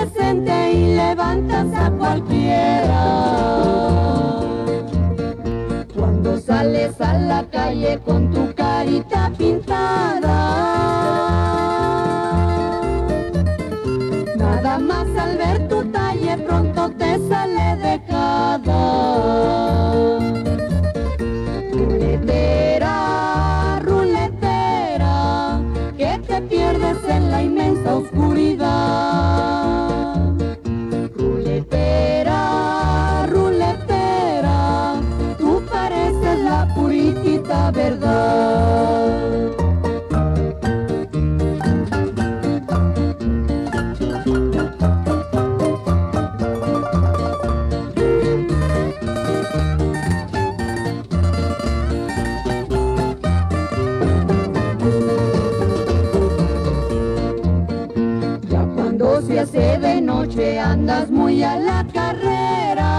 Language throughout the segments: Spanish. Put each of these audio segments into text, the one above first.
decente y levantas a cualquiera. Cuando sales a la calle con tu carita pintada, nada más al ver tu talle pronto te sale de cada. Ruletera, ruletera, que te pierdes en la inmensa oscuridad. Ruletera, ruletera, tú pareces la puritita verdad. Se hace de noche, andas muy a la carrera,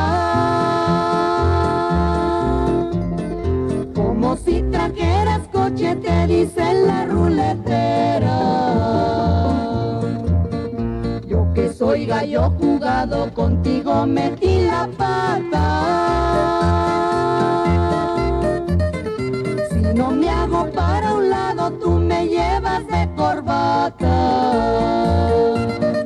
como si trajeras coche, te dice la ruletera. Yo que soy gallo jugado, contigo metí la pata. Si no me hago para un lado, tú me llevas de corbata.